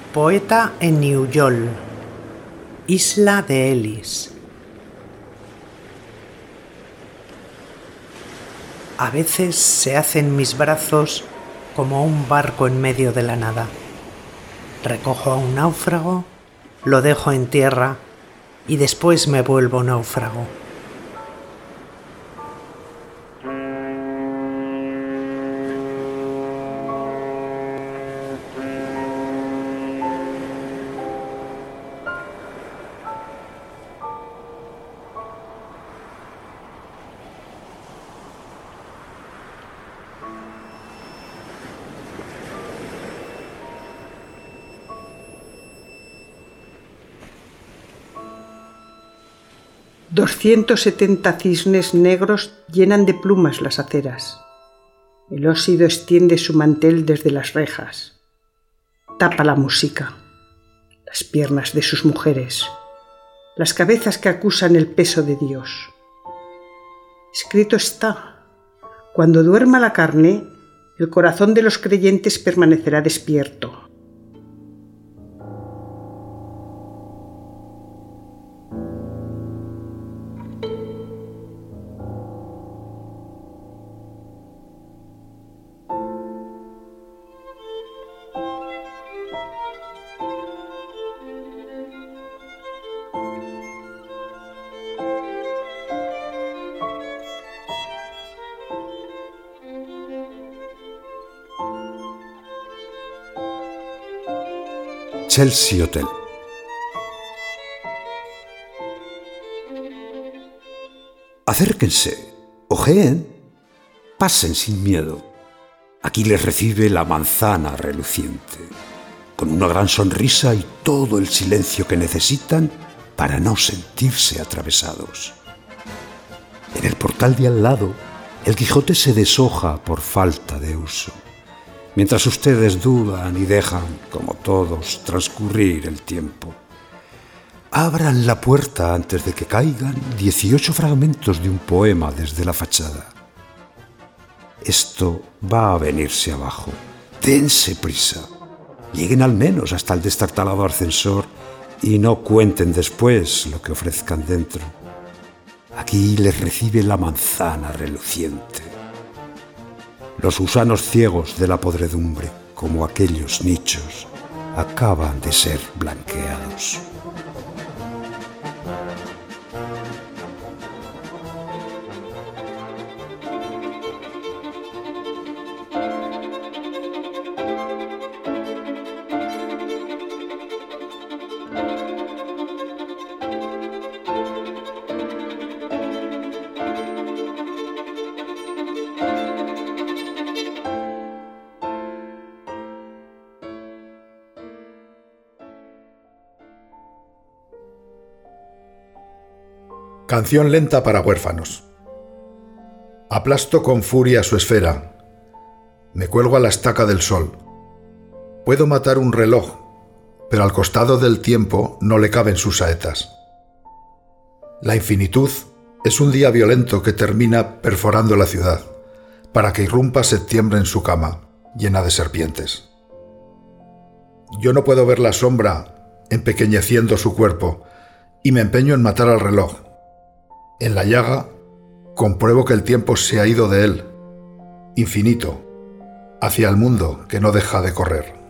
Poeta en Niuyoll, Isla de Elis. A veces se hacen mis brazos como un barco en medio de la nada. Recojo a un náufrago, lo dejo en tierra y después me vuelvo náufrago. $270 cisnes negros llenan de plumas las aceras. El óxido extiende su mantel desde las rejas. Tapa la música, las piernas de sus mujeres, las cabezas que acusan el peso de Dios. Escrito está: cuando duerma la carne, el corazón de los creyentes permanecerá despierto. Chelsea Hotel. Acérquense, ojeen, pasen sin miedo. Aquí les recibe la manzana reluciente, con una gran sonrisa y todo el silencio que necesitan para no sentirse atravesados. En el portal de al lado, el Quijote se deshoja por falta de uso, mientras ustedes dudan y dejan, como todos, transcurrir el tiempo. Abran la puerta antes de que caigan 18 fragmentos de un poema desde la fachada. Esto va a venirse abajo. Dense prisa. Lleguen al menos hasta el destartalado ascensor y no cuenten después lo que ofrezcan dentro. Aquí les recibe la manzana reluciente. Los gusanos ciegos de la podredumbre, como aquellos nichos, acaban de ser blanqueados. Canción lenta para huérfanos. Aplasto con furia su esfera. Me cuelgo a la estaca del sol. Puedo matar un reloj, pero al costado del tiempo no le caben sus saetas. La infinitud es un día violento que termina perforando la ciudad, para que irrumpa septiembre en su cama, llena de serpientes. Yo no puedo ver la sombra empequeñeciendo su cuerpo, y me empeño en matar al reloj. En la llaga, compruebo que el tiempo se ha ido de él, infinito, hacia el mundo que no deja de correr.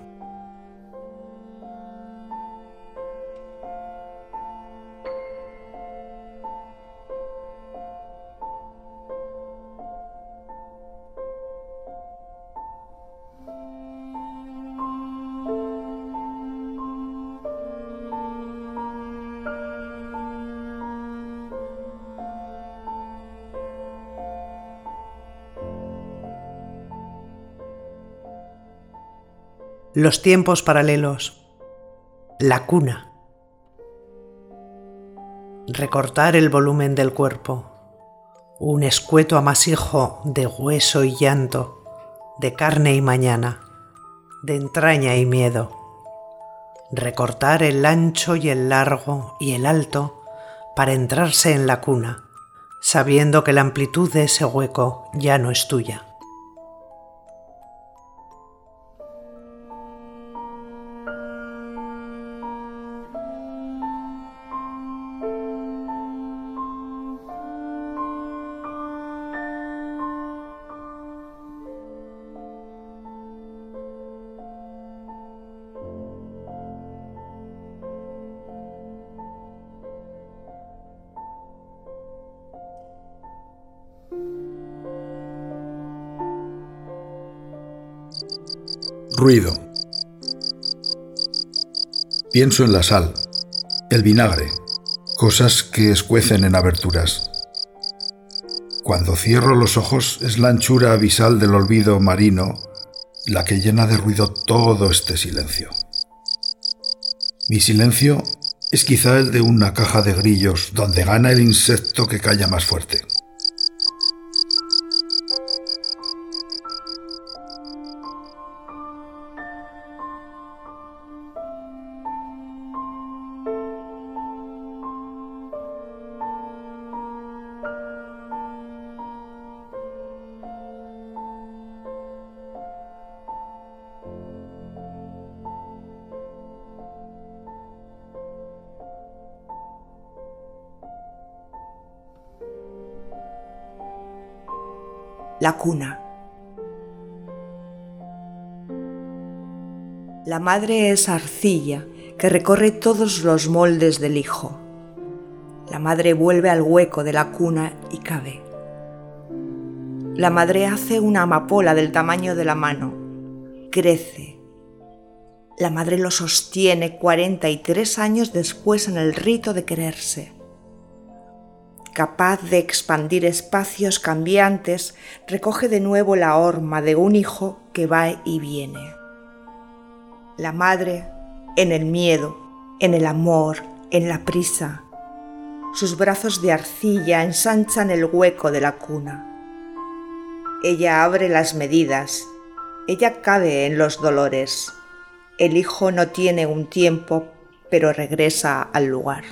Los tiempos paralelos. La cuna. Recortar el volumen del cuerpo. Un escueto amasijo de hueso y llanto, de carne y mañana, de entraña y miedo. Recortar el ancho y el largo y el alto para entrarse en la cuna, sabiendo que la amplitud de ese hueco ya no es tuya. Ruido. Pienso en la sal, el vinagre, cosas que escuecen en aberturas. Cuando cierro los ojos es la anchura abisal del olvido marino la que llena de ruido todo este silencio. Mi silencio es quizá el de una caja de grillos donde gana el insecto que calla más fuerte. La cuna. La madre es arcilla que recorre todos los moldes del hijo. La madre vuelve al hueco de la cuna y cabe. La madre hace una amapola del tamaño de la mano. Crece. La madre lo sostiene 43 años después en el rito de quererse. Capaz de expandir espacios cambiantes, recoge de nuevo la horma de un hijo que va y viene. La madre, en el miedo, en el amor, en la prisa. Sus brazos de arcilla ensanchan el hueco de la cuna. Ella abre las medidas, ella cabe en los dolores. El hijo no tiene un tiempo, pero regresa al lugar.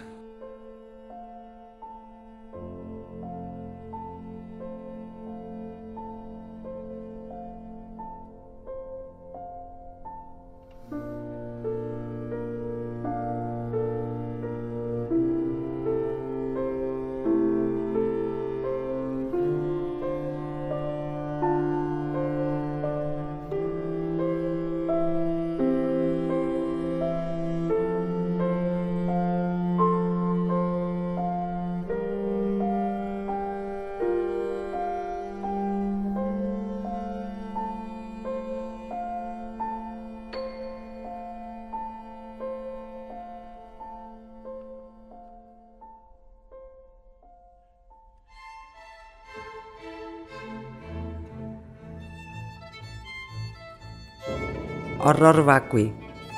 Horror vacui.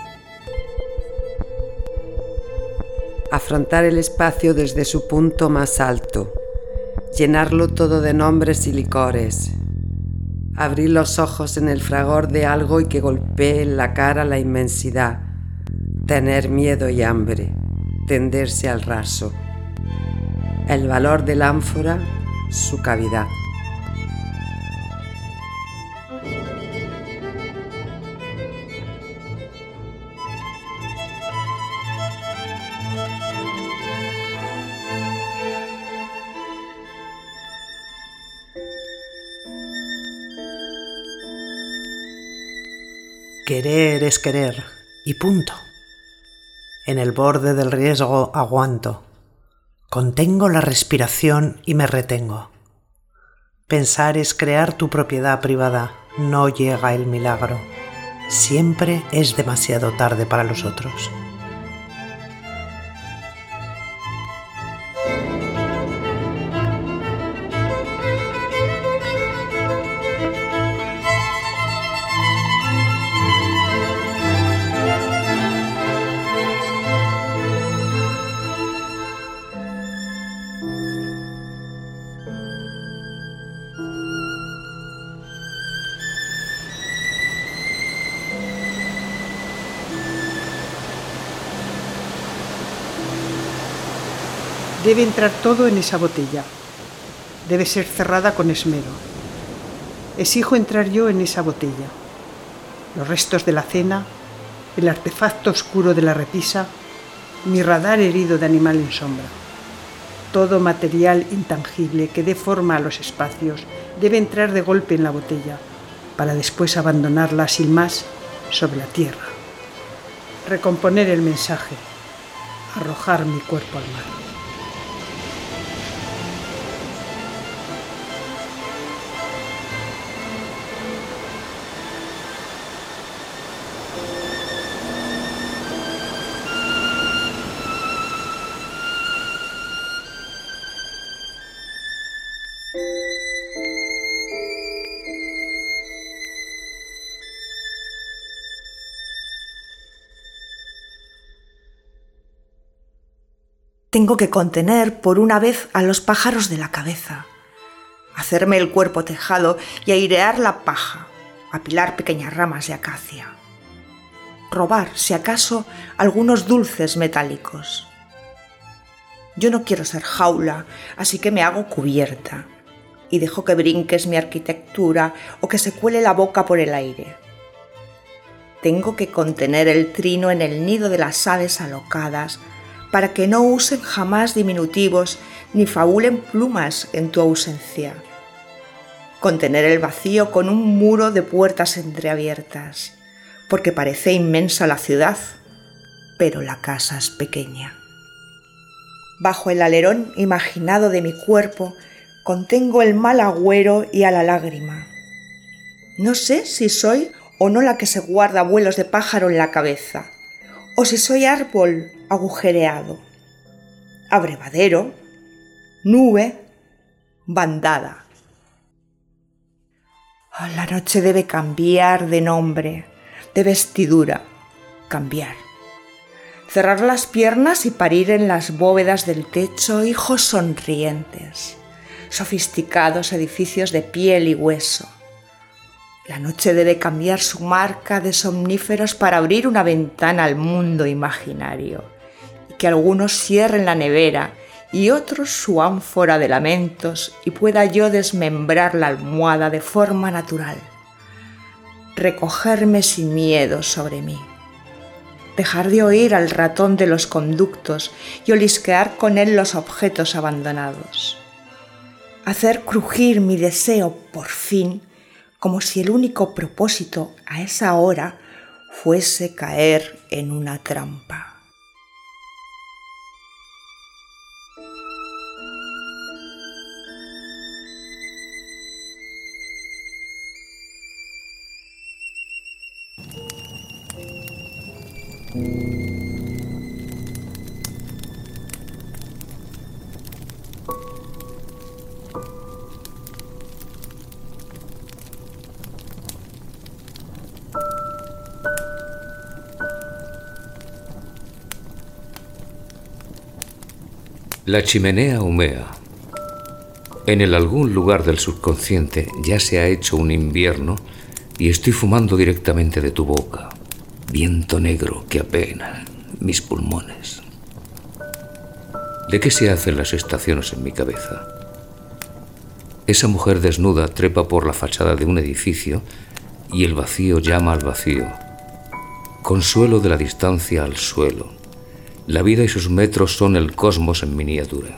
Afrontar el espacio desde su punto más alto, llenarlo todo de nombres y licores, abrir los ojos en el fragor de algo y que golpee en la cara la inmensidad, tener miedo y hambre, tenderse al raso. El valor del ánfora, su cavidad. Querer es querer, y punto. En el borde del riesgo aguanto. Contengo la respiración y me retengo. Pensar es crear tu propiedad privada. No llega el milagro. Siempre es demasiado tarde para los otros. Debe entrar todo en esa botella. Debe ser cerrada con esmero. Exijo entrar yo en esa botella. Los restos de la cena, el artefacto oscuro de la repisa, mi radar herido de animal en sombra. Todo material intangible que dé forma a los espacios debe entrar de golpe en la botella, para después abandonarla sin más sobre la tierra. Recomponer el mensaje, arrojar mi cuerpo al mar. Tengo que contener por una vez a los pájaros de la cabeza, hacerme el cuerpo tejado y airear la paja, apilar pequeñas ramas de acacia, robar, si acaso, algunos dulces metálicos. Yo no quiero ser jaula, así que me hago cubierta y dejo que brinques mi arquitectura o que se cuele la boca por el aire. Tengo que contener el trino en el nido de las aves alocadas para que no usen jamás diminutivos ni fabulen plumas en tu ausencia. Contener el vacío con un muro de puertas entreabiertas, porque parece inmensa la ciudad, pero la casa es pequeña. Bajo el alerón imaginado de mi cuerpo, contengo el mal agüero y a la lágrima. No sé si soy o no la que se guarda vuelos de pájaro en la cabeza, o si soy árbol agujereado, abrevadero, nube, bandada. La noche debe cambiar de nombre, de vestidura, cambiar. Cerrar las piernas y parir en las bóvedas del techo hijos sonrientes, sofisticados edificios de piel y hueso. La noche debe cambiar su marca de somníferos para abrir una ventana al mundo imaginario, y que algunos cierren la nevera y otros su ánfora de lamentos y pueda yo desmembrar la almohada de forma natural, recogerme sin miedo sobre mí, dejar de oír al ratón de los conductos y olisquear con él los objetos abandonados, hacer crujir mi deseo por fin, como si el único propósito a esa hora fuese caer en una trampa. La chimenea humea. En algún lugar del subconsciente ya se ha hecho un invierno y estoy fumando directamente de tu boca. Viento negro que apena mis pulmones. ¿De qué se hacen las estaciones en mi cabeza? Esa mujer desnuda trepa por la fachada de un edificio y el vacío llama al vacío. Consuelo de la distancia al suelo. La vida y sus metros son el cosmos en miniatura.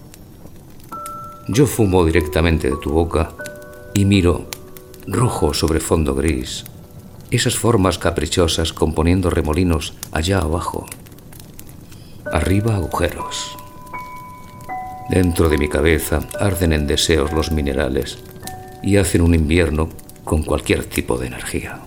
Yo fumo directamente de tu boca y miro, rojo sobre fondo gris, esas formas caprichosas componiendo remolinos allá abajo. Arriba agujeros. Dentro de mi cabeza arden en deseos los minerales y hacen un invierno con cualquier tipo de energía.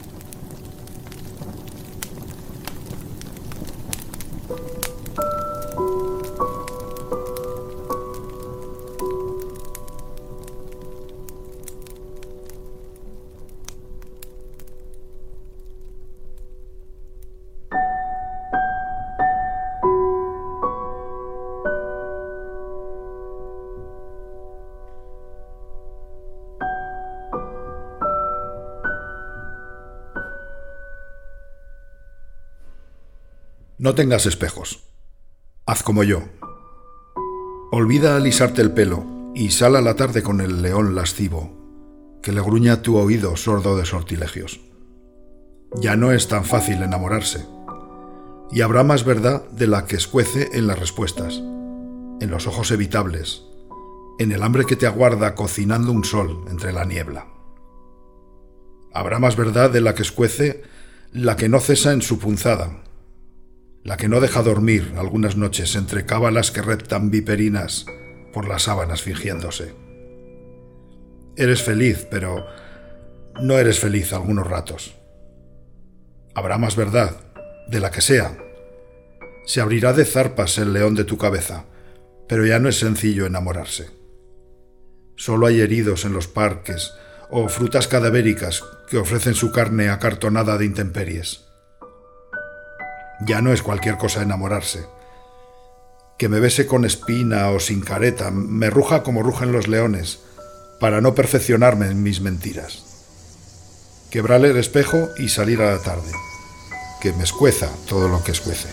No tengas espejos. Haz como yo. Olvida alisarte el pelo y sal a la tarde con el león lascivo, que le gruña tu oído sordo de sortilegios. Ya no es tan fácil enamorarse, y habrá más verdad de la que escuece en las respuestas, en los ojos evitables, en el hambre que te aguarda cocinando un sol entre la niebla. Habrá más verdad de la que escuece la que no cesa en su punzada, la que no deja dormir algunas noches entre cábalas que reptan viperinas por las sábanas fingiéndose. Eres feliz, pero no eres feliz algunos ratos. Habrá más verdad, de la que sea. Se abrirá de zarpas el león de tu cabeza, pero ya no es sencillo enamorarse. Solo hay heridos en los parques o frutas cadavéricas que ofrecen su carne acartonada de intemperies. Ya no es cualquier cosa enamorarse. que me bese con espina o sin careta, me ruja como rugen los leones, para no perfeccionarme en mis mentiras. Quebrarle el espejo y salir a la tarde, que me escueza todo lo que escuece.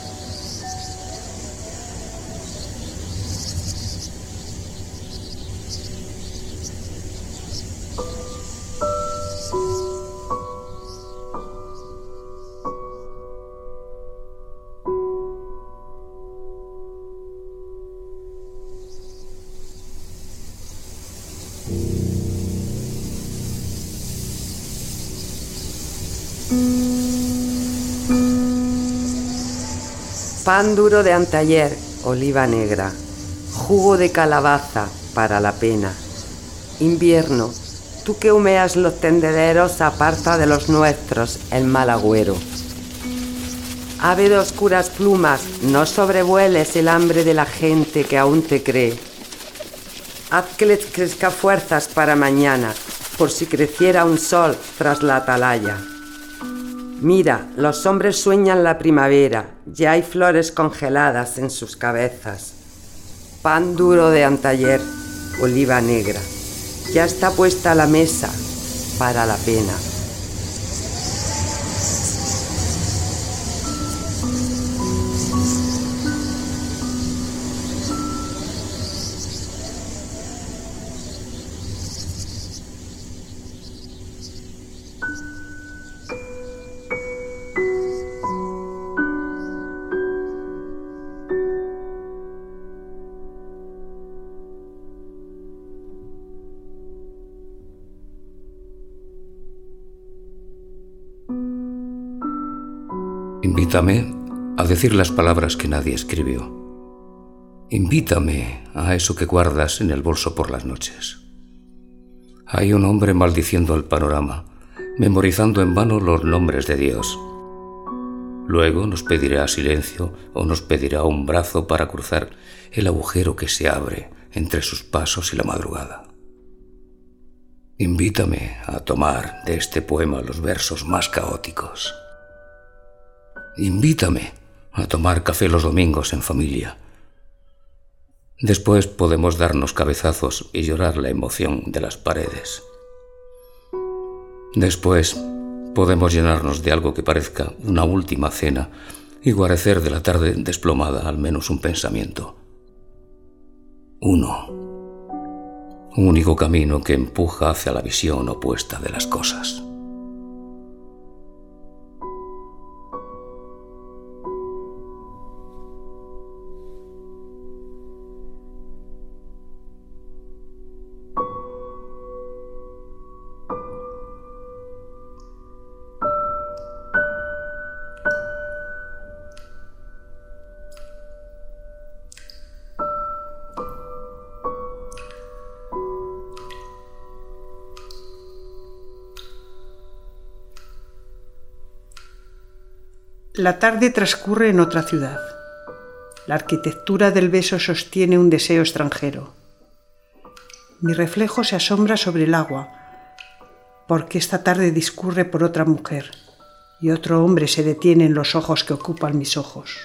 Pan duro de anteayer, oliva negra. Jugo de calabaza para la pena. Invierno, tú que humeas los tendederos, aparta de los nuestros el mal agüero. Ave de oscuras plumas, no sobrevueles el hambre de la gente que aún te cree. Haz que les crezca fuerzas para mañana, por si creciera un sol tras la atalaya. Mira, los hombres sueñan la primavera, ya hay flores congeladas en sus cabezas. Pan duro de anteayer, oliva negra, ya está puesta la mesa para la pena. Invítame a decir las palabras que nadie escribió. Invítame a eso que guardas en el bolso por las noches. Hay un hombre maldiciendo el panorama, memorizando en vano los nombres de Dios. Luego nos pedirá silencio o nos pedirá un brazo para cruzar el agujero que se abre entre sus pasos y la madrugada. Invítame a tomar de este poema los versos más caóticos. Invítame a tomar café los domingos en familia. Después podemos darnos cabezazos y llorar la emoción de las paredes. Después podemos llenarnos de algo que parezca una última cena y guarecer de la tarde desplomada al menos un pensamiento. Uno. Un único camino que empuja hacia la visión opuesta de las cosas. La tarde transcurre en otra ciudad. La arquitectura del beso sostiene un deseo extranjero. Mi reflejo se asombra sobre el agua, porque esta tarde discurre por otra mujer, y otro hombre se detiene en los ojos que ocupan mis ojos.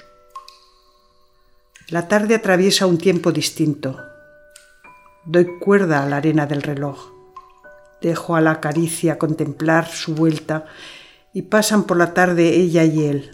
La tarde atraviesa un tiempo distinto. Doy cuerda a la arena del reloj. Dejo a la caricia contemplar su vuelta y pasan por la tarde ella y él,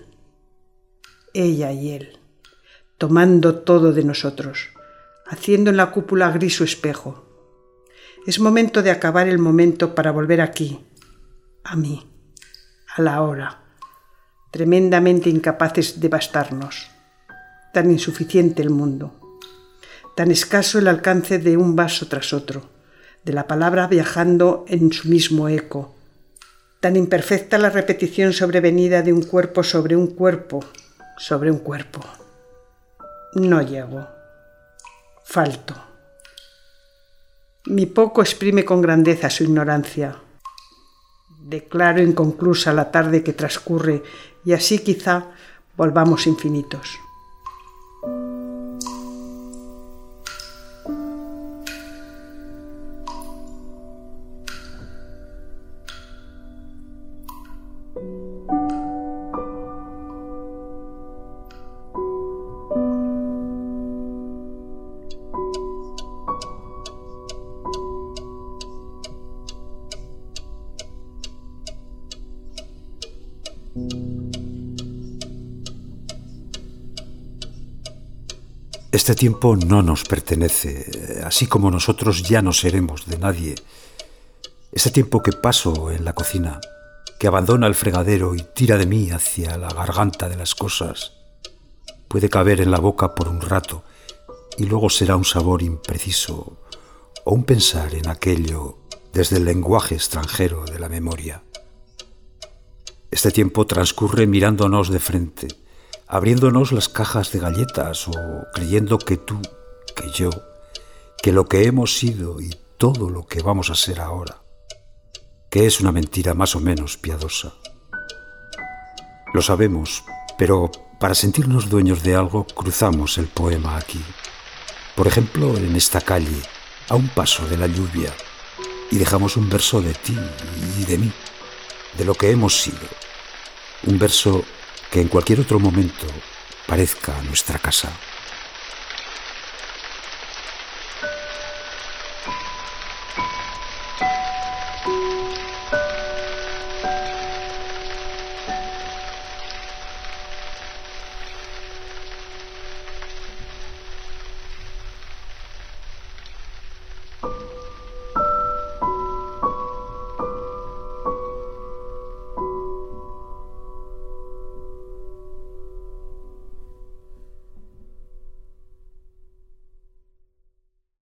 tomando todo de nosotros, haciendo en la cúpula gris su espejo. Es momento de acabar el momento para volver aquí, a mí, a la hora, tremendamente incapaces de bastarnos. Tan insuficiente el mundo, tan escaso el alcance de un vaso tras otro, de la palabra viajando en su mismo eco, tan imperfecta la repetición sobrevenida de un cuerpo sobre un cuerpo, sobre un cuerpo. No llego. Falto. Mi poco exprime con grandeza su ignorancia. Declaro inconclusa la tarde que transcurre y así quizá volvamos infinitos. Este tiempo no nos pertenece, así como nosotros ya no seremos de nadie. Este tiempo que paso en la cocina, que abandona el fregadero y tira de mí hacia la garganta de las cosas, puede caber en la boca por un rato y luego será un sabor impreciso o un pensar en aquello desde el lenguaje extranjero de la memoria. Este tiempo transcurre mirándonos de frente, abriéndonos las cajas de galletas o creyendo que tú, que yo, que lo que hemos sido y todo lo que vamos a ser ahora, que es una mentira más o menos piadosa. Lo sabemos, pero para sentirnos dueños de algo cruzamos el poema aquí. Por ejemplo, en esta calle, a un paso de la lluvia, y dejamos un verso de ti y de mí, de lo que hemos sido. Un verso que en cualquier otro momento parezca nuestra casa.